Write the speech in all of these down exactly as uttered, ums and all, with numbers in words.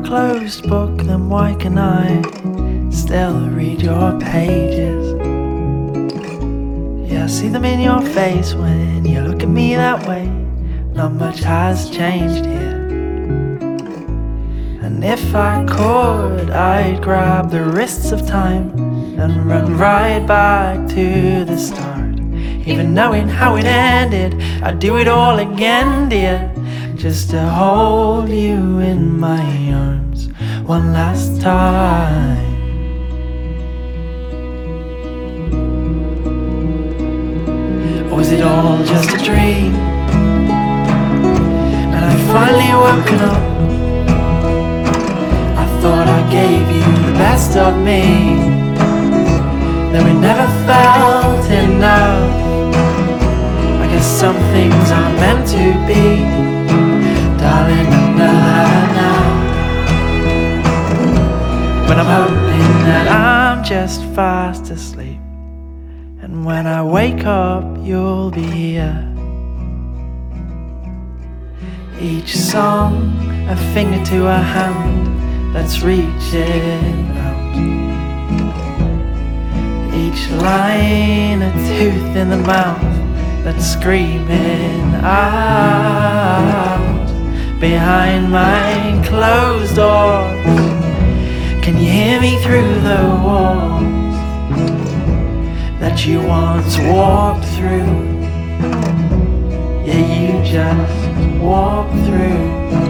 closed book, then why can I still read your pages? Yeah, I see them in your face when you look at me that way. Not much has changed here. And if I could, I'd grab the wrists of time and run right back to the start. Even knowing how it ended, I'd do it all again, dear, just to hold you in my arms one last time. Or was it all just a dream? And I finally woken up. I thought I gave you the best of me, though it never felt enough. I guess some things aren't meant to be, darling, I know that now. But I'm hoping that I'm just fast asleep, and when I wake up you'll be here. Each song a finger to a hand that's reaching out. Each line a tooth in the mouth that's screaming out. Behind my closed doors, can you hear me through the walls that you once walked through? Yeah, you just walked through.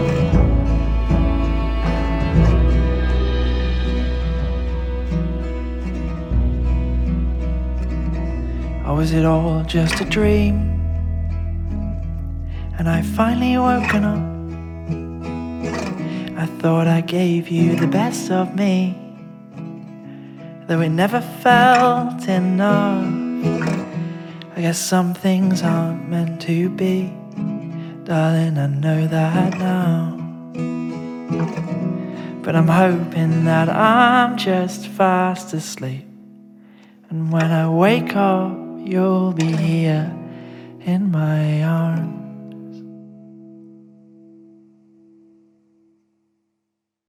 Or was it all just a dream? And I finally woken up. I thought I gave you the best of me, though it never felt enough. I guess some things aren't meant to be, darling, I know that now. But I'm hoping that I'm just fast asleep, and when I wake up you'll be here in my arms.